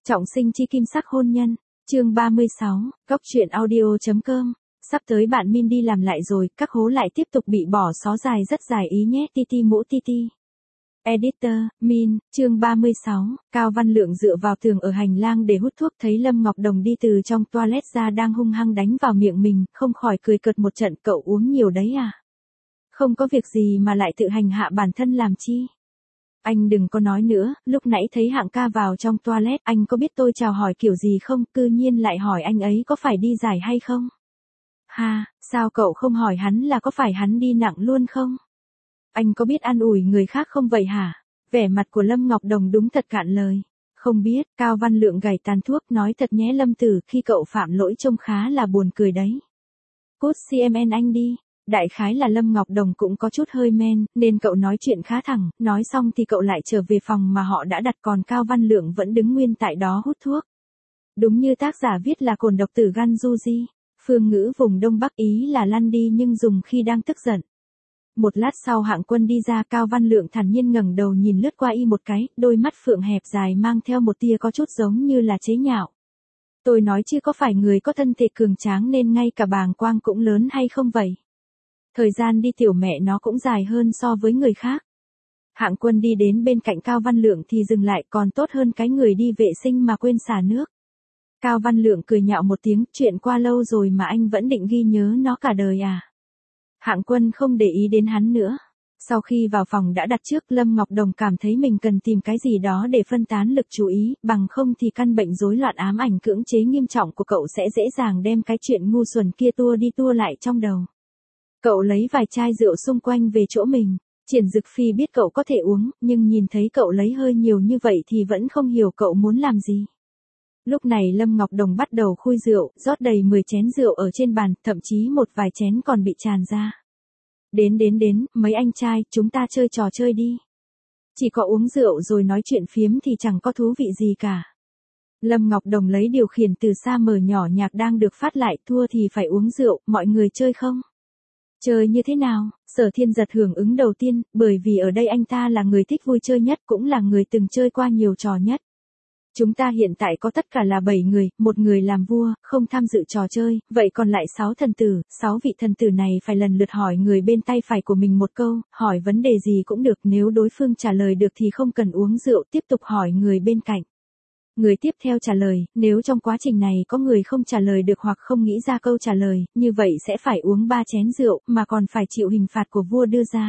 Trọng sinh chi kim sắc hôn nhân, chương 36, góc truyện audio.com. Sắp tới bạn Min đi làm lại rồi, các hố lại tiếp tục bị bỏ xó dài rất dài ý nhé Titi mũ Titi. Editor, Min, chương 36, Cao Văn Lượng dựa vào tường ở hành lang để hút thuốc thấy Lâm Ngọc Đồng đi từ trong toilet ra đang hung hăng đánh vào miệng mình, không khỏi cười cợt một trận. Cậu uống nhiều đấy à? Không có việc gì mà lại tự hành hạ bản thân làm chi? Anh đừng có nói nữa, lúc nãy thấy Hạng ca vào trong toilet, anh có biết tôi chào hỏi kiểu gì không, cư nhiên lại hỏi anh ấy có phải đi giải hay không? Ha, sao cậu không hỏi hắn là có phải hắn đi nặng luôn không? Anh có biết an ủi người khác không vậy hả? Vẻ mặt của Lâm Ngọc Đồng đúng thật cạn lời. Không biết, Cao Văn Lượng gảy tàn thuốc nói thật nhé Lâm Tử, khi cậu phạm lỗi trông khá là buồn cười đấy. Cút CMN anh đi. Đại khái là Lâm Ngọc Đồng cũng có chút hơi men, nên cậu nói chuyện khá thẳng, nói xong thì cậu lại trở về phòng mà họ đã đặt, còn Cao Văn Lượng vẫn đứng nguyên tại đó hút thuốc. Đúng như tác giả viết là cồn độc tử Ganjuji, phương ngữ vùng Đông Bắc Ý là lăn đi nhưng dùng khi đang tức giận. Một lát sau Hạng Quân đi ra, Cao Văn Lượng thản nhiên ngẩng đầu nhìn lướt qua y một cái, đôi mắt phượng hẹp dài mang theo một tia có chút giống như là chế nhạo. Tôi nói chứ có phải người có thân thể cường tráng nên ngay cả bàng quang cũng lớn hay không vậy? Thời gian đi tiểu mẹ nó cũng dài hơn so với người khác. Hạng Quân đi đến bên cạnh Cao Văn Lượng thì dừng lại, còn tốt hơn cái người đi vệ sinh mà quên xả nước. Cao Văn Lượng cười nhạo một tiếng, chuyện qua lâu rồi mà anh vẫn định ghi nhớ nó cả đời à? Hạng Quân không để ý đến hắn nữa. Sau khi vào phòng đã đặt trước, Lâm Ngọc Đồng cảm thấy mình cần tìm cái gì đó để phân tán lực chú ý, bằng không thì căn bệnh rối loạn ám ảnh cưỡng chế nghiêm trọng của cậu sẽ dễ dàng đem cái chuyện ngu xuẩn kia tua đi tua lại trong đầu. Cậu lấy vài chai rượu xung quanh về chỗ mình. Triển Dực Phi biết cậu có thể uống, nhưng nhìn thấy cậu lấy hơi nhiều như vậy thì vẫn không hiểu cậu muốn làm gì. Lúc này Lâm Ngọc Đồng bắt đầu khui rượu, rót đầy 10 chén rượu ở trên bàn, thậm chí một vài chén còn bị tràn ra. Đến, mấy anh trai, chúng ta chơi trò chơi đi. Chỉ có uống rượu rồi nói chuyện phiếm thì chẳng có thú vị gì cả. Lâm Ngọc Đồng lấy điều khiển từ xa mở nhỏ nhạc đang được phát lại, thua thì phải uống rượu, mọi người chơi không? Chơi như thế nào? Sở Thiên Giật hưởng ứng đầu tiên, bởi vì ở đây anh ta là người thích vui chơi nhất, cũng là người từng chơi qua nhiều trò nhất. Chúng ta hiện tại có tất cả là 7 người, một người làm vua, không tham dự trò chơi, vậy còn lại 6 thần tử, 6 vị thần tử này phải lần lượt hỏi người bên tay phải của mình một câu, hỏi vấn đề gì cũng được, nếu đối phương trả lời được thì không cần uống rượu, tiếp tục hỏi người bên cạnh. Người tiếp theo trả lời, nếu trong quá trình này có người không trả lời được hoặc không nghĩ ra câu trả lời, như vậy sẽ phải uống 3 chén rượu, mà còn phải chịu hình phạt của vua đưa ra.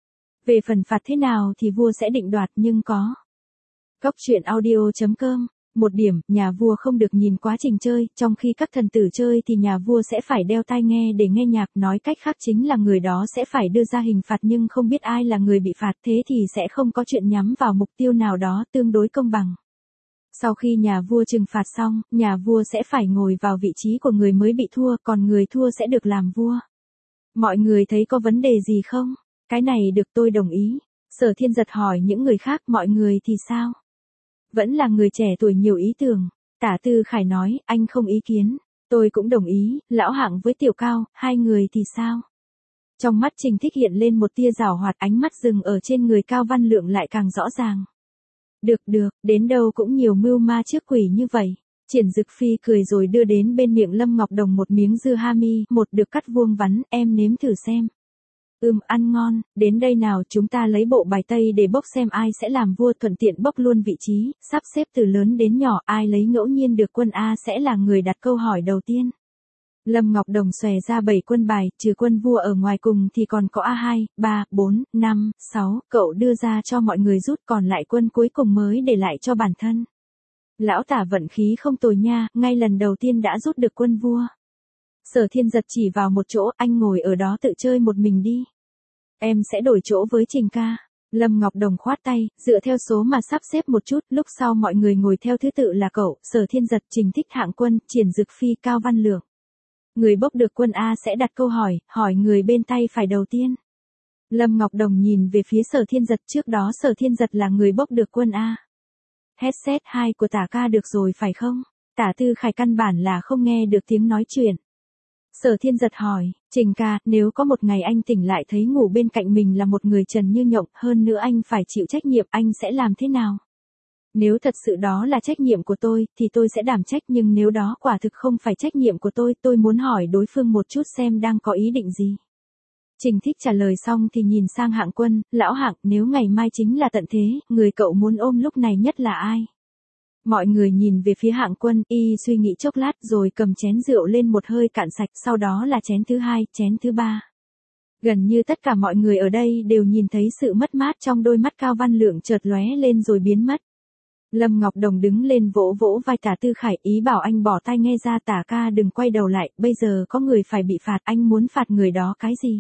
Về phần phạt thế nào thì vua sẽ định đoạt, nhưng có. Góc truyện audio.com. Một điểm, nhà vua không được nhìn quá trình chơi, trong khi các thần tử chơi thì nhà vua sẽ phải đeo tai nghe để nghe nhạc, nói cách khác chính là người đó sẽ phải đưa ra hình phạt nhưng không biết ai là người bị phạt, thế thì sẽ không có chuyện nhắm vào mục tiêu nào đó, tương đối công bằng. Sau khi nhà vua trừng phạt xong, nhà vua sẽ phải ngồi vào vị trí của người mới bị thua, còn người thua sẽ được làm vua. Mọi người thấy có vấn đề gì không? Cái này được, tôi đồng ý. Sở Thiên Giật hỏi những người khác, mọi người thì sao? Vẫn là người trẻ tuổi nhiều ý tưởng. Tả Tư Khải nói, anh không ý kiến. Tôi cũng đồng ý, Lão Hạng với Tiểu Cao, hai người thì sao? Trong mắt Trình Thích hiện lên một tia giảo hoạt, ánh mắt dừng ở trên người Cao Văn Lượng lại càng rõ ràng. Được, đến đâu cũng nhiều mưu ma trước quỷ như vậy. Triển Dực Phi cười rồi đưa đến bên miệng Lâm Ngọc Đồng một miếng dưa hami, một được cắt vuông vắn, em nếm thử xem. Ăn ngon, đến đây nào chúng ta lấy bộ bài tây để bốc xem ai sẽ làm vua, thuận tiện bốc luôn vị trí, sắp xếp từ lớn đến nhỏ, ai lấy ngẫu nhiên được quân A sẽ là người đặt câu hỏi đầu tiên. Lâm Ngọc Đồng xòe ra 7 quân bài, trừ quân vua ở ngoài cùng thì còn có A2, 3, 4, 5, 6, cậu đưa ra cho mọi người rút, còn lại quân cuối cùng mới để lại cho bản thân. Lão Tả vận khí không tồi nha, ngay lần đầu tiên đã rút được quân vua. Sở Thiên Giật chỉ vào một chỗ, anh ngồi ở đó tự chơi một mình đi. Em sẽ đổi chỗ với Trình ca. Lâm Ngọc Đồng khoát tay, dựa theo số mà sắp xếp một chút, lúc sau mọi người ngồi theo thứ tự là cậu, Sở Thiên Giật, Trình Thích, Hạng Quân, Triển Dực Phi, Cao Văn Lượng. Người bốc được quân A sẽ đặt câu hỏi người bên tay phải đầu tiên. Lâm Ngọc Đồng nhìn về phía Sở Thiên Giật, trước đó Sở Thiên Giật là người bốc được quân A. Headset 2 của Tả ca được rồi phải không? Tả Tư Khải căn bản là không nghe được tiếng nói chuyện. Sở Thiên Giật hỏi, Trình ca, nếu có một ngày anh tỉnh lại thấy ngủ bên cạnh mình là một người trần như nhộng, hơn nữa anh phải chịu trách nhiệm, anh sẽ làm thế nào? Nếu thật sự đó là trách nhiệm của tôi, thì tôi sẽ đảm trách, nhưng nếu đó quả thực không phải trách nhiệm của tôi muốn hỏi đối phương một chút xem đang có ý định gì. Trình Thích trả lời xong thì nhìn sang Hạng Quân, lão Hạng, nếu ngày mai chính là tận thế, người cậu muốn ôm lúc này nhất là ai? Mọi người nhìn về phía Hạng Quân, y suy nghĩ chốc lát rồi cầm chén rượu lên một hơi cạn sạch, sau đó là chén thứ hai, chén thứ ba. Gần như tất cả mọi người ở đây đều nhìn thấy sự mất mát trong đôi mắt Cao Văn Lượng chợt lóe lên rồi biến mất. Lâm Ngọc Đồng đứng lên vỗ vỗ vai Tả Tư Khải, ý bảo anh bỏ tai nghe ra, Tả ca đừng quay đầu lại, bây giờ có người phải bị phạt, anh muốn phạt người đó cái gì?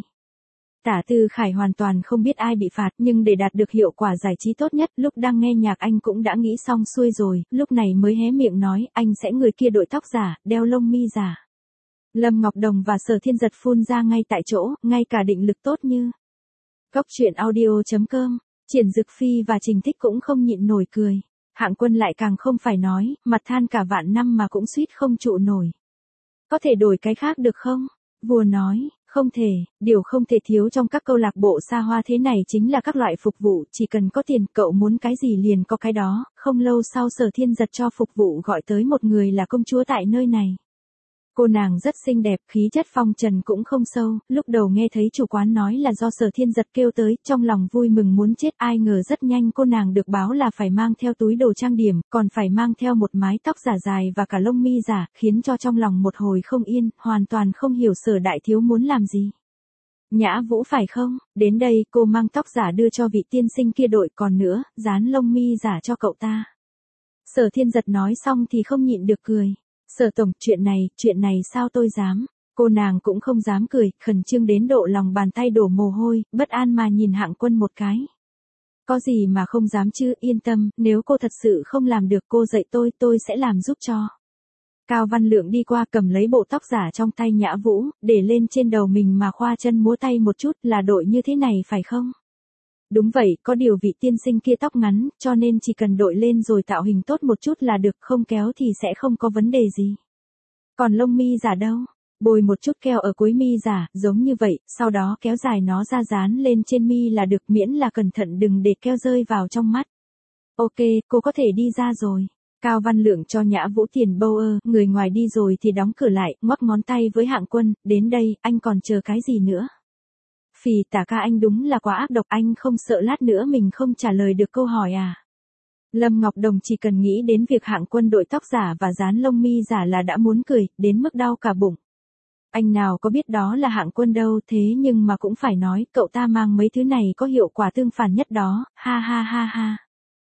Tả Tư Khải hoàn toàn không biết ai bị phạt, nhưng để đạt được hiệu quả giải trí tốt nhất, lúc đang nghe nhạc anh cũng đã nghĩ xong xuôi rồi, lúc này mới hé miệng nói, anh sẽ người kia đội tóc giả, đeo lông mi giả. Lâm Ngọc Đồng và Sở Thiên Giật phun ra ngay tại chỗ, ngay cả định lực tốt như Cóc truyện audio.com, Triển Dực Phi và Trình Thích cũng không nhịn nổi cười. Hạng Quân lại càng không phải nói, mặt than cả vạn năm mà cũng suýt không trụ nổi. Có thể đổi cái khác được không? Vua nói, không thể, điều không thể thiếu trong các câu lạc bộ xa hoa thế này chính là các loại phục vụ, chỉ cần có tiền, cậu muốn cái gì liền có cái đó. Không lâu sau Sở Thiên Giật cho phục vụ gọi tới một người là công chúa tại nơi này. Cô nàng rất xinh đẹp, khí chất phong trần cũng không sâu, lúc đầu nghe thấy chủ quán nói là do Sở Thiên Giật kêu tới, trong lòng vui mừng muốn chết, ai ngờ rất nhanh cô nàng được báo là phải mang theo túi đồ trang điểm, còn phải mang theo một mái tóc giả dài và cả lông mi giả, khiến cho trong lòng một hồi không yên, hoàn toàn không hiểu Sở đại thiếu muốn làm gì. Nhã Vũ phải không? Đến đây cô mang tóc giả đưa cho vị tiên sinh kia đội, còn nữa, dán lông mi giả cho cậu ta. Sở Thiên Giật nói xong thì không nhịn được cười. Sở tổng, chuyện này sao tôi dám? Cô nàng cũng không dám cười, khẩn trương đến độ lòng bàn tay đổ mồ hôi, bất an mà nhìn Hạng Quân một cái. Có gì mà không dám chứ, yên tâm, nếu cô thật sự không làm được cô dạy tôi sẽ làm giúp cho. Cao Văn Lượng đi qua cầm lấy bộ tóc giả trong tay Nhã Vũ, để lên trên đầu mình mà khoa chân múa tay một chút, là đội như thế này phải không? Đúng vậy, có điều vị tiên sinh kia tóc ngắn, cho nên chỉ cần đội lên rồi tạo hình tốt một chút là được, không kéo thì sẽ không có vấn đề gì. Còn lông mi giả đâu? Bôi một chút keo ở cuối mi giả, giống như vậy, sau đó kéo dài nó ra dán lên trên mi là được, miễn là cẩn thận đừng để keo rơi vào trong mắt. Ok, cô có thể đi ra rồi. Cao Văn Lượng cho Nhã Vũ tiền bâu người ngoài đi rồi thì đóng cửa lại, ngoắc ngón tay với Hạng Quân, đến đây, anh còn chờ cái gì nữa? Phì Tả ca anh đúng là quá ác độc, anh không sợ lát nữa mình không trả lời được câu hỏi à? Lâm Ngọc Đồng chỉ cần nghĩ đến việc Hạng Quân đội tóc giả và dán lông mi giả là đã muốn cười, đến mức đau cả bụng. Anh nào có biết đó là Hạng Quân đâu, thế nhưng mà cũng phải nói, cậu ta mang mấy thứ này có hiệu quả tương phản nhất đó, ha ha ha ha.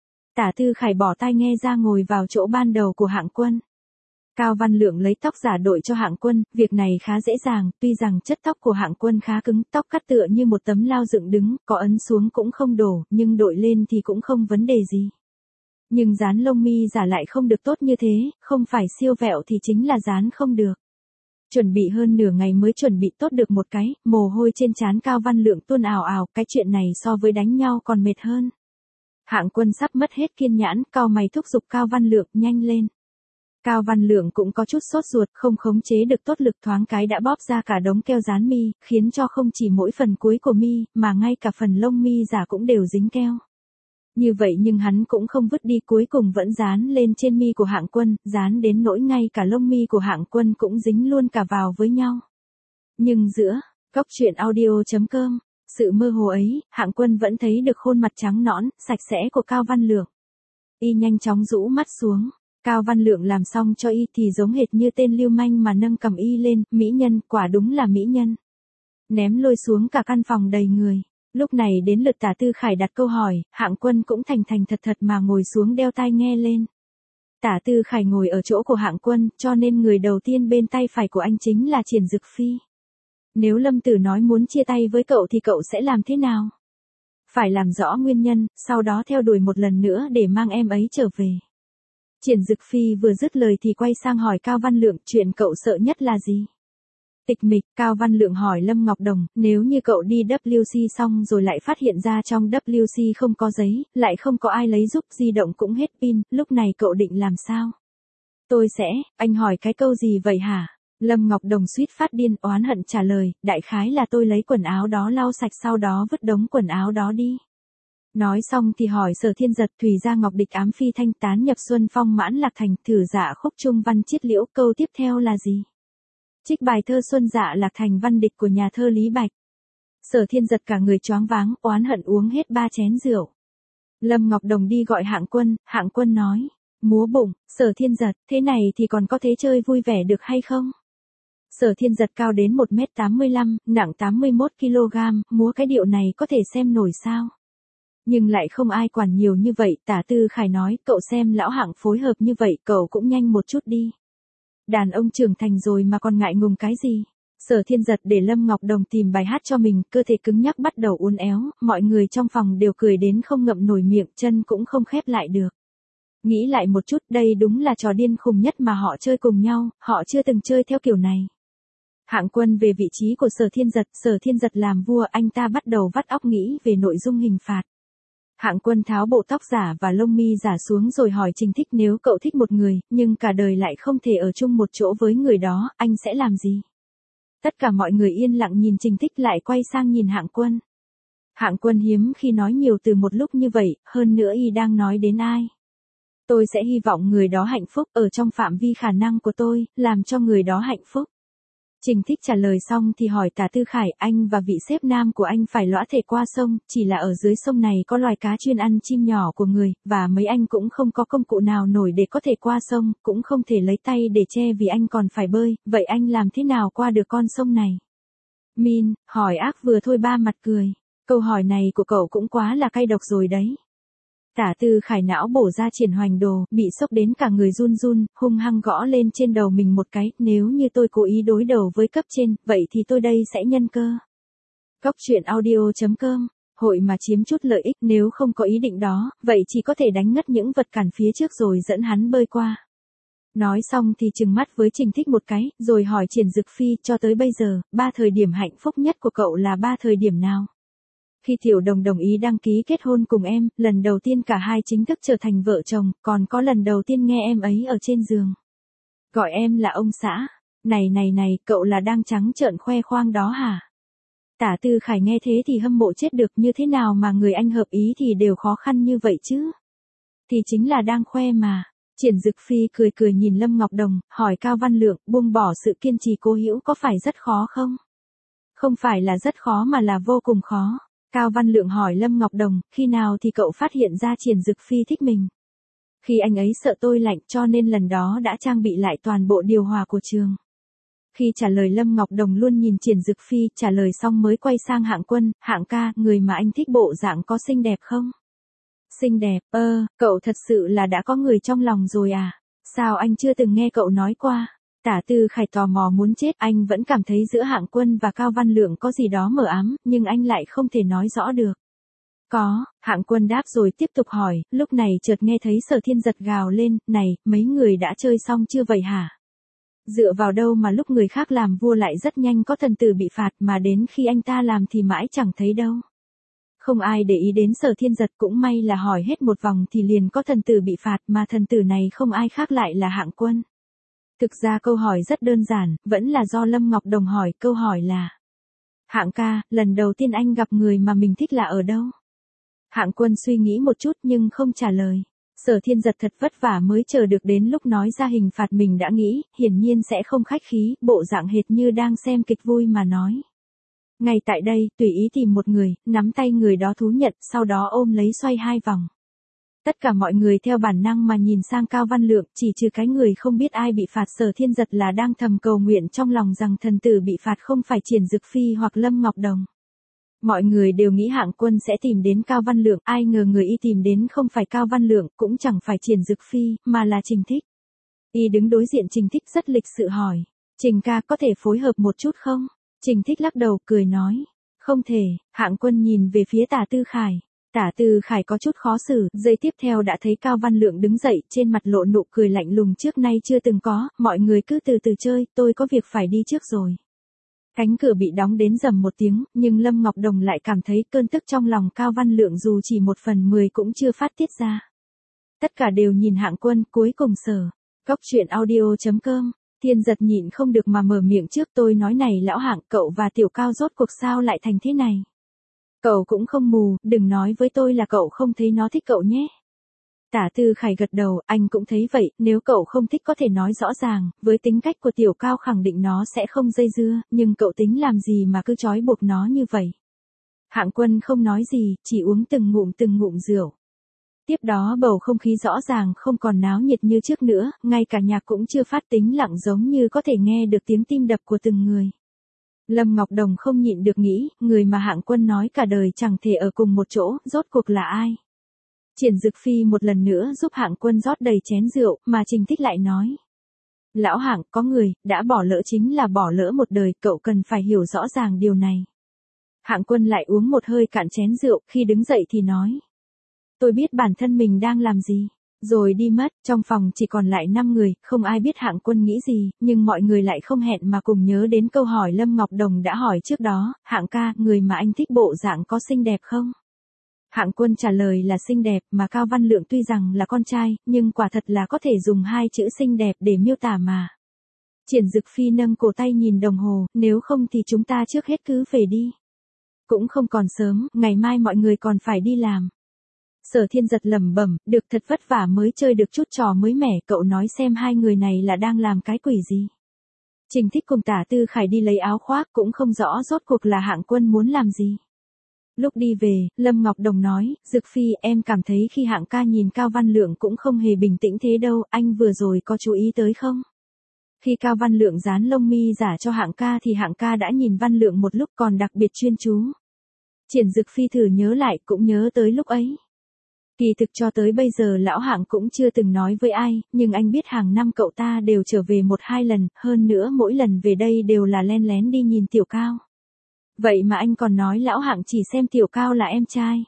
Tả Tư Khải bỏ tai nghe ra ngồi vào chỗ ban đầu của Hạng Quân. Cao Văn Lượng lấy tóc giả đội cho Hạng Quân, việc này khá dễ dàng, tuy rằng chất tóc của Hạng Quân khá cứng, tóc cắt tựa như một tấm lao dựng đứng, có ấn xuống cũng không đổ, nhưng đội lên thì cũng không vấn đề gì. Nhưng dán lông mi giả lại không được tốt như thế, không phải siêu vẹo thì chính là dán không được. Chuẩn bị hơn nửa ngày mới chuẩn bị tốt được một cái, mồ hôi trên trán Cao Văn Lượng tuôn ào ào, cái chuyện này so với đánh nhau còn mệt hơn. Hạng Quân sắp mất hết kiên nhẫn, cau mày thúc giục Cao Văn Lượng, nhanh lên. Cao Văn Lượng cũng có chút sốt ruột, không khống chế được tốt lực, thoáng cái đã bóp ra cả đống keo dán mi, khiến cho không chỉ mỗi phần cuối của mi, mà ngay cả phần lông mi giả cũng đều dính keo. Như vậy nhưng hắn cũng không vứt đi, cuối cùng vẫn dán lên trên mi của Hạng Quân, dán đến nỗi ngay cả lông mi của Hạng Quân cũng dính luôn cả vào với nhau. Nhưng giữa Cóc truyện audio.com, sự mơ hồ ấy, Hạng Quân vẫn thấy được khuôn mặt trắng nõn, sạch sẽ của Cao Văn Lượng. Y nhanh chóng rũ mắt xuống. Cao Văn Lượng làm xong cho y thì giống hệt như tên lưu manh mà nâng cầm y lên, mỹ nhân, quả đúng là mỹ nhân. Ném lôi xuống cả căn phòng đầy người. Lúc này đến lượt Tả Tư Khải đặt câu hỏi, Hạng Quân cũng thành thành thật thật mà ngồi xuống đeo tai nghe lên. Tả Tư Khải ngồi ở chỗ của Hạng Quân, cho nên người đầu tiên bên tay phải của anh chính là Triển Dực Phi. Nếu Lâm Tử nói muốn chia tay với cậu thì cậu sẽ làm thế nào? Phải làm rõ nguyên nhân, sau đó theo đuổi một lần nữa để mang em ấy trở về. Triển Dực Phi vừa dứt lời thì quay sang hỏi Cao Văn Lượng, chuyện cậu sợ nhất là gì? Tịch mịch, Cao Văn Lượng hỏi Lâm Ngọc Đồng, nếu như cậu đi WC xong rồi lại phát hiện ra trong WC không có giấy, lại không có ai lấy giúp, di động cũng hết pin, lúc này cậu định làm sao? Tôi sẽ, anh hỏi cái câu gì vậy hả? Lâm Ngọc Đồng suýt phát điên, oán hận trả lời, đại khái là tôi lấy quần áo đó lau sạch sau đó vứt đống quần áo đó đi. Nói xong thì hỏi Sở Thiên Giật, Thùy gia ngọc địch ám phi thanh tán nhập xuân phong mãn lạc thành, thử dạ khúc trung văn chiết liễu, câu tiếp theo là gì? Trích bài thơ Xuân Dạ Lạc Thành văn địch của nhà thơ Lý Bạch. Sở Thiên Giật cả người choáng váng, oán hận uống hết 3 chén rượu. Lâm Ngọc Đồng đi gọi Hạng Quân nói, múa bụng. Sở Thiên Giật, thế này thì còn có thế chơi vui vẻ được hay không? Sở Thiên Giật cao đến 1m85, nặng 81kg, múa cái điệu này có thể xem nổi sao? Nhưng lại không ai quản nhiều như vậy, Tả Tư Khải nói, cậu xem lão Hạng phối hợp như vậy, cậu cũng nhanh một chút đi. Đàn ông trưởng thành rồi mà còn ngại ngùng cái gì? Sở Thiên Giật để Lâm Ngọc Đồng tìm bài hát cho mình, cơ thể cứng nhắc bắt đầu uốn éo, mọi người trong phòng đều cười đến không ngậm nổi miệng, chân cũng không khép lại được. Nghĩ lại một chút, đây đúng là trò điên khùng nhất mà họ chơi cùng nhau, họ chưa từng chơi theo kiểu này. Hạng Quân về vị trí của Sở Thiên Giật làm vua, anh ta bắt đầu vắt óc nghĩ về nội dung hình phạt. Hạng Quân tháo bộ tóc giả và lông mi giả xuống rồi hỏi Trình Thích, nếu cậu thích một người, nhưng cả đời lại không thể ở chung một chỗ với người đó, anh sẽ làm gì? Tất cả mọi người yên lặng nhìn Trình Thích, lại quay sang nhìn Hạng Quân. Hạng Quân hiếm khi nói nhiều từ một lúc như vậy, hơn nữa y đang nói đến ai? Tôi sẽ hy vọng người đó hạnh phúc, ở trong phạm vi khả năng của tôi, làm cho người đó hạnh phúc. Trình Thích trả lời xong thì hỏi Tả Tư Khải, anh và vị sếp nam của anh phải lõa thể qua sông, chỉ là ở dưới sông này có loài cá chuyên ăn chim nhỏ của người, và mấy anh cũng không có công cụ nào nổi để có thể qua sông, cũng không thể lấy tay để che vì anh còn phải bơi, vậy anh làm thế nào qua được con sông này? Min, hỏi ác vừa thôi, ba mặt cười. Câu hỏi này của cậu cũng quá là cay độc rồi đấy. Tả Tư Khải não bổ ra Triển Hoành Đồ, bị sốc đến cả người run run, hung hăng gõ lên trên đầu mình một cái, nếu như tôi cố ý đối đầu với cấp trên, vậy thì tôi đây sẽ nhân cơ. Góc truyện audio.com, hội mà chiếm chút lợi ích, nếu không có ý định đó, vậy chỉ có thể đánh ngất những vật cản phía trước rồi dẫn hắn bơi qua. Nói xong thì trừng mắt với Trình Thích một cái, rồi hỏi Triển Dực Phi, cho tới bây giờ, 3 thời điểm hạnh phúc nhất của cậu là 3 thời điểm nào? Khi Tiểu Đồng đồng ý đăng ký kết hôn cùng em, lần đầu tiên cả hai chính thức trở thành vợ chồng, còn có lần đầu tiên nghe em ấy ở trên giường. Gọi em là ông xã. Này, cậu là đang trắng trợn khoe khoang đó hả? Tả Tư Khải nghe thế thì hâm mộ chết được, như thế nào mà người anh hợp ý thì đều khó khăn như vậy chứ? Thì chính là đang khoe mà. Triển Dực Phi cười nhìn Lâm Ngọc Đồng, hỏi Cao Văn Lượng, buông bỏ sự kiên trì cố hữu có phải rất khó không? Không phải là rất khó mà là vô cùng khó. Cao Văn Lượng hỏi Lâm Ngọc Đồng, khi nào thì cậu phát hiện ra Triển Dực Phi thích mình? Khi anh ấy sợ tôi lạnh cho nên lần đó đã trang bị lại toàn bộ điều hòa của trường. Khi trả lời Lâm Ngọc Đồng luôn nhìn Triển Dực Phi, trả lời xong mới quay sang Hạng Quân, Hạng ca, người mà anh thích bộ dạng có xinh đẹp không? Xinh đẹp, cậu thật sự là đã có người trong lòng rồi à? Sao anh chưa từng nghe cậu nói qua? Tả Tư Khải tò mò muốn chết, anh vẫn cảm thấy giữa Hạng Quân và Cao Văn Lượng có gì đó mờ ám, nhưng anh lại không thể nói rõ được. Có, Hạng Quân đáp rồi tiếp tục hỏi, lúc này chợt nghe thấy Sở Thiên Giật gào lên, này, mấy người đã chơi xong chưa vậy hả? Dựa vào đâu mà lúc người khác làm vua lại rất nhanh có thần tử bị phạt, mà đến khi anh ta làm thì mãi chẳng thấy đâu. Không ai để ý đến Sở Thiên Giật, cũng may là hỏi hết một vòng thì liền có thần tử bị phạt, mà thần tử này không ai khác lại là Hạng Quân. Thực ra câu hỏi rất đơn giản, vẫn là do Lâm Ngọc Đồng hỏi, câu hỏi là: Hạng ca, lần đầu tiên anh gặp người mà mình thích là ở đâu? Hạng Quân suy nghĩ một chút nhưng không trả lời. Sở Thiên Giật thật vất vả mới chờ được đến lúc nói ra hình phạt mình đã nghĩ, hiển nhiên sẽ không khách khí, bộ dạng hệt như đang xem kịch vui mà nói. Ngay tại đây, tùy ý tìm một người, nắm tay người đó thú nhận, sau đó ôm lấy xoay 2 vòng. Tất cả mọi người theo bản năng mà nhìn sang Cao Văn Lượng, chỉ trừ cái người không biết ai bị phạt. Sở Thiên Giật là đang thầm cầu nguyện trong lòng rằng thần tử bị phạt không phải Triển Dực Phi hoặc Lâm Ngọc Đồng. Mọi người đều nghĩ Hạng Quân sẽ tìm đến Cao Văn Lượng, ai ngờ người y tìm đến không phải Cao Văn Lượng, cũng chẳng phải Triển Dực Phi, mà là Trình Thích. Y đứng đối diện Trình Thích rất lịch sự hỏi, Trình ca có thể phối hợp một chút không? Trình Thích lắc đầu, cười nói, không thể. Hạng Quân nhìn về phía Tả Tư Khải. Tả Tư Khải có chút khó xử, giây tiếp theo đã thấy Cao Văn Lượng đứng dậy, trên mặt lộ nụ cười lạnh lùng trước nay chưa từng có, mọi người cứ từ từ chơi, tôi có việc phải đi trước rồi. Cánh cửa bị đóng đến rầm một tiếng, nhưng Lâm Ngọc Đồng lại cảm thấy cơn tức trong lòng Cao Văn Lượng dù chỉ 1/10 cũng chưa phát tiết ra. Tất cả đều nhìn Hạng Quân, cuối cùng Sở. Góc truyện audio.com, Thiên Giật nhịn không được mà mở miệng trước, tôi nói này lão Hạng, cậu và Tiểu Cao rốt cuộc sao lại thành thế này? Cậu cũng không mù, đừng nói với tôi là cậu không thấy nó thích cậu nhé. Tả Tư Khải gật đầu, anh cũng thấy vậy, nếu cậu không thích có thể nói rõ ràng, với tính cách của Tiểu Cao khẳng định nó sẽ không dây dưa, nhưng cậu tính làm gì mà cứ trói buộc nó như vậy. Hạng Quân không nói gì, chỉ uống từng ngụm rượu. Tiếp đó bầu không khí rõ ràng không còn náo nhiệt như trước nữa, ngay cả nhạc cũng chưa phát, tĩnh lặng giống như có thể nghe được tiếng tim đập của từng người. Lâm Ngọc Đồng không nhịn được nghĩ, người mà Hạng Quân nói cả đời chẳng thể ở cùng một chỗ, rốt cuộc là ai? Triển Dực Phi một lần nữa giúp Hạng Quân rót đầy chén rượu, mà Trình Tích lại nói. Lão Hạng, có người, đã bỏ lỡ chính là bỏ lỡ một đời, cậu cần phải hiểu rõ ràng điều này. Hạng Quân lại uống một hơi cạn chén rượu, khi đứng dậy thì nói. Tôi biết bản thân mình đang làm gì. Rồi đi mất, trong phòng chỉ còn lại 5 người, không ai biết Hạng Quân nghĩ gì, nhưng mọi người lại không hẹn mà cùng nhớ đến câu hỏi Lâm Ngọc Đồng đã hỏi trước đó, Hạng ca, người mà anh thích bộ dạng có xinh đẹp không? Hạng Quân trả lời là xinh đẹp, mà Cao Văn Lượng tuy rằng là con trai, nhưng quả thật là có thể dùng 2 chữ xinh đẹp để miêu tả mà. Triển Dực Phi nâng cổ tay nhìn đồng hồ, nếu không thì chúng ta trước hết cứ về đi. Cũng không còn sớm, ngày mai mọi người còn phải đi làm. Sở Thiên Giật lẩm bẩm, được thật vất vả mới chơi được chút trò mới mẻ, cậu nói xem hai người này là đang làm cái quỷ gì. Trình Thích cùng Tả Tư Khải đi lấy áo khoác, cũng không rõ rốt cuộc là Hạng Quân muốn làm gì. Lúc đi về, Lâm Ngọc Đồng nói, Dực Phi, em cảm thấy khi Hạng ca nhìn Cao Văn Lượng cũng không hề bình tĩnh thế đâu, anh vừa rồi có chú ý tới không? Khi Cao Văn Lượng dán lông mi giả cho Hạng ca thì Hạng ca đã nhìn Văn Lượng một lúc còn đặc biệt chuyên chú. Triển Dực Phi thử nhớ lại, cũng nhớ tới lúc ấy. Kỳ thực cho tới bây giờ lão Hạng cũng chưa từng nói với ai, nhưng anh biết hàng năm cậu ta đều trở về 1-2 lần, hơn nữa mỗi lần về đây đều là len lén đi nhìn Tiểu Cao. Vậy mà anh còn nói lão Hạng chỉ xem Tiểu Cao là em trai.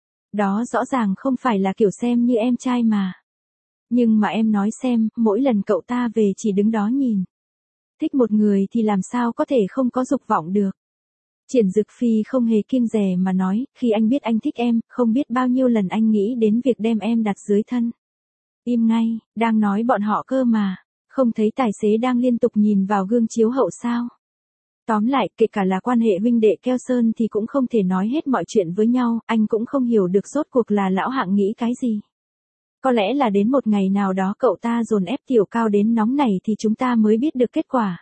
Đó rõ ràng không phải là kiểu xem như em trai mà. Nhưng mà em nói xem, mỗi lần cậu ta về chỉ đứng đó nhìn. Thích một người thì làm sao có thể không có dục vọng được. Triển Dực Phi không hề kiêng dè mà nói, khi anh biết anh thích em, không biết bao nhiêu lần anh nghĩ đến việc đem em đặt dưới thân. Im ngay, đang nói bọn họ cơ mà, không thấy tài xế đang liên tục nhìn vào gương chiếu hậu sao. Tóm lại, kể cả là quan hệ huynh đệ keo sơn thì cũng không thể nói hết mọi chuyện với nhau, anh cũng không hiểu được rốt cuộc là lão Hạng nghĩ cái gì. Có lẽ là đến một ngày nào đó cậu ta dồn ép Tiểu Cao đến nóng này thì chúng ta mới biết được kết quả.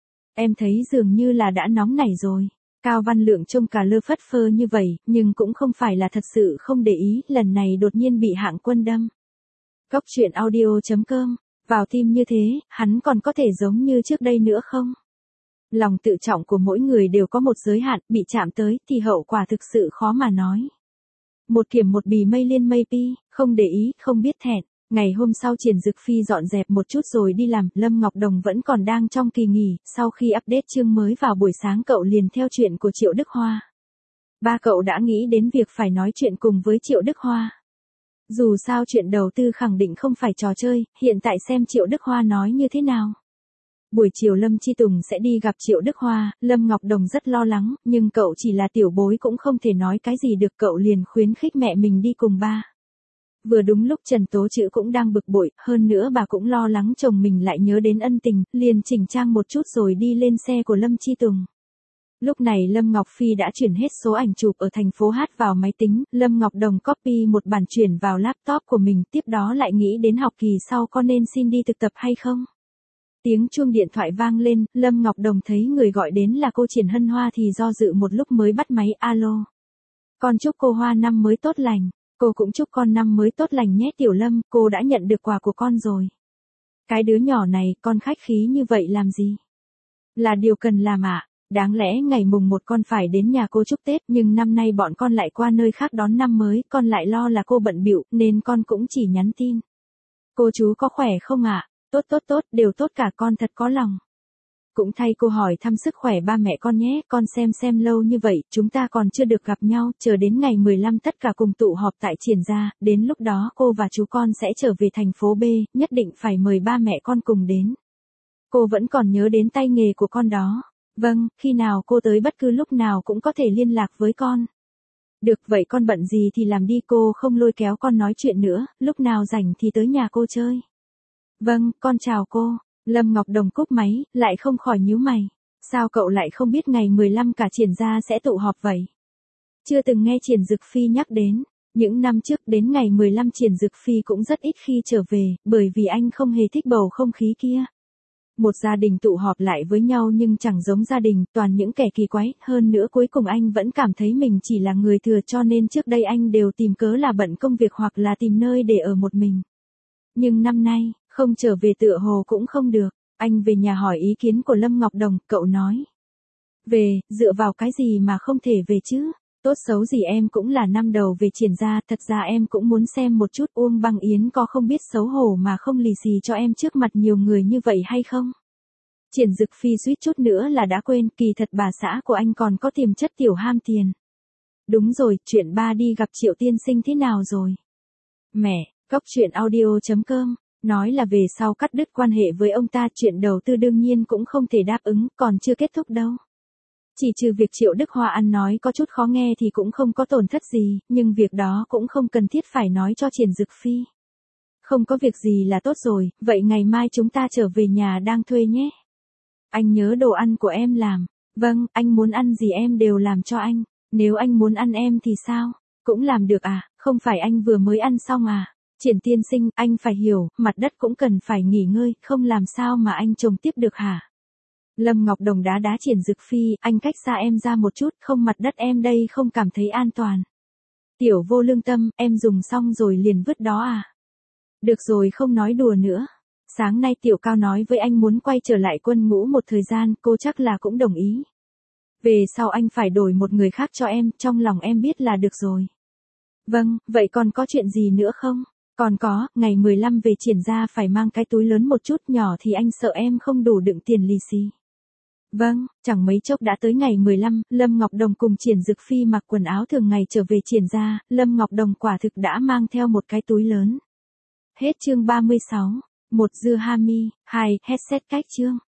Em thấy dường như là đã nóng nảy rồi. Cao Văn Lượng trông cả lơ phất phơ như vậy, nhưng cũng không phải là thật sự không để ý, lần này đột nhiên bị Hạng Quân đâm. Góc truyện audio.com, vào tim như thế, hắn còn có thể giống như trước đây nữa không? Lòng tự trọng của mỗi người đều có một giới hạn, bị chạm tới thì hậu quả thực sự khó mà nói. Một kiểm một bì mây liên mây pi, không để ý, không biết thẹn. Ngày hôm sau Triển Dực Phi dọn dẹp một chút rồi đi làm, Lâm Ngọc Đồng vẫn còn đang trong kỳ nghỉ, sau khi update chương mới vào buổi sáng cậu liền theo chuyện của Triệu Đức Hoa. Ba cậu đã nghĩ đến việc phải nói chuyện cùng với Triệu Đức Hoa. Dù sao chuyện đầu tư khẳng định không phải trò chơi, hiện tại xem Triệu Đức Hoa nói như thế nào. Buổi chiều Lâm Chi Tùng sẽ đi gặp Triệu Đức Hoa, Lâm Ngọc Đồng rất lo lắng, nhưng cậu chỉ là tiểu bối cũng không thể nói cái gì được, cậu liền khuyến khích mẹ mình đi cùng ba. Vừa đúng lúc Trần Tố Trữ cũng đang bực bội, hơn nữa bà cũng lo lắng chồng mình lại nhớ đến ân tình, liền chỉnh trang một chút rồi đi lên xe của Lâm Chi Tùng. Lúc này Lâm Ngọc Phi đã chuyển hết số ảnh chụp ở thành phố Hát vào máy tính, Lâm Ngọc Đồng copy một bản chuyển vào laptop của mình, tiếp đó lại nghĩ đến học kỳ sau có nên xin đi thực tập hay không. Tiếng chuông điện thoại vang lên, Lâm Ngọc Đồng thấy người gọi đến là cô Triển Hân Hoa thì do dự một lúc mới bắt máy. Alo. Con chúc cô Hoa năm mới tốt lành. Cô cũng chúc con năm mới tốt lành nhé Tiểu Lâm, cô đã nhận được quà của con rồi. Cái đứa nhỏ này, con khách khí như vậy làm gì? Là điều cần làm ạ. Đáng lẽ ngày mùng 1 con phải đến nhà cô chúc Tết, nhưng năm nay bọn con lại qua nơi khác đón năm mới, con lại lo là cô bận bịu nên con cũng chỉ nhắn tin. Cô chú có khỏe không ạ? Tốt, đều tốt cả, con thật có lòng. Cũng thay cô hỏi thăm sức khỏe ba mẹ con nhé, con xem lâu như vậy, chúng ta còn chưa được gặp nhau, chờ đến ngày 15 tất cả cùng tụ họp tại Triển gia, đến lúc đó cô và chú con sẽ trở về thành phố B, nhất định phải mời ba mẹ con cùng đến. Cô vẫn còn nhớ đến tay nghề của con đó. Vâng, khi nào cô tới bất cứ lúc nào cũng có thể liên lạc với con. Được vậy con bận gì thì làm đi, cô không lôi kéo con nói chuyện nữa, lúc nào rảnh thì tới nhà cô chơi. Vâng, con chào cô. Lâm Ngọc Đồng cúp máy, lại không khỏi nhíu mày. Sao cậu lại không biết ngày 15 cả Triển gia sẽ tụ họp vậy? chưa từng nghe Triển Dực Phi nhắc đến. Những năm trước đến ngày 15 Triển Dực Phi cũng rất ít khi trở về, bởi vì anh không hề thích bầu không khí kia. Một gia đình tụ họp lại với nhau nhưng chẳng giống gia đình, toàn những kẻ kỳ quái, hơn nữa cuối cùng anh vẫn cảm thấy mình chỉ là người thừa cho nên trước đây anh đều tìm cớ là bận công việc hoặc là tìm nơi để ở một mình. Nhưng năm nay, không trở về tựa hồ cũng không được, anh về nhà hỏi ý kiến của Lâm Ngọc Đồng, cậu nói. Về, dựa vào cái gì mà không thể về chứ? Tốt xấu gì em cũng là năm đầu về Triển gia, thật ra em cũng muốn xem một chút Uông Băng Yến có không biết xấu hổ mà không lì xì cho em trước mặt nhiều người như vậy hay không. Triển Dực Phi suýt chút nữa là đã quên, kỳ thật bà xã của anh còn có tiềm chất tiểu ham tiền. Đúng rồi, chuyện ba đi gặp Triệu tiên sinh thế nào rồi? Mẹ, Cóc Truyện Audio.com, nói là về sau cắt đứt quan hệ với ông ta, chuyện đầu tư đương nhiên cũng không thể đáp ứng, còn chưa kết thúc đâu. Chỉ trừ việc Triệu Đức Hoa ăn nói có chút khó nghe thì cũng không có tổn thất gì, nhưng việc đó cũng không cần thiết phải nói cho Triển Dực Phi. Không có việc gì là tốt rồi, vậy ngày mai chúng ta trở về nhà đang thuê nhé. Anh nhớ đồ ăn của em làm. Vâng, anh muốn ăn gì em đều làm cho anh. Nếu anh muốn ăn em thì sao? Cũng làm được à, không phải anh vừa mới ăn xong à? Triển tiên sinh, anh phải hiểu, mặt đất cũng cần phải nghỉ ngơi, không làm sao mà anh trồng tiếp được hả? Lâm Ngọc Đồng đá đá Triển Dực Phi, anh cách xa em ra một chút, không mặt đất em đây không cảm thấy an toàn. Tiểu vô lương tâm, em dùng xong rồi liền vứt đó à? Được rồi, không nói đùa nữa. Sáng nay Tiểu Cao nói với anh muốn quay trở lại quân ngũ một thời gian, cô chắc là cũng đồng ý. Về sau anh phải đổi một người khác cho em, trong lòng em biết là được rồi. Vâng, vậy còn có chuyện gì nữa không? Còn có, ngày 15 về Triển gia phải mang cái túi lớn một chút, nhỏ thì anh sợ em không đủ đựng tiền lì xì. Vâng, chẳng mấy chốc đã tới ngày 15, Lâm Ngọc Đồng cùng Triển Dực Phi mặc quần áo thường ngày trở về Triển gia, Lâm Ngọc Đồng quả thực đã mang theo một cái túi lớn. Hết chương 36. 1. Dưa Hami, 2. Headset cách chương.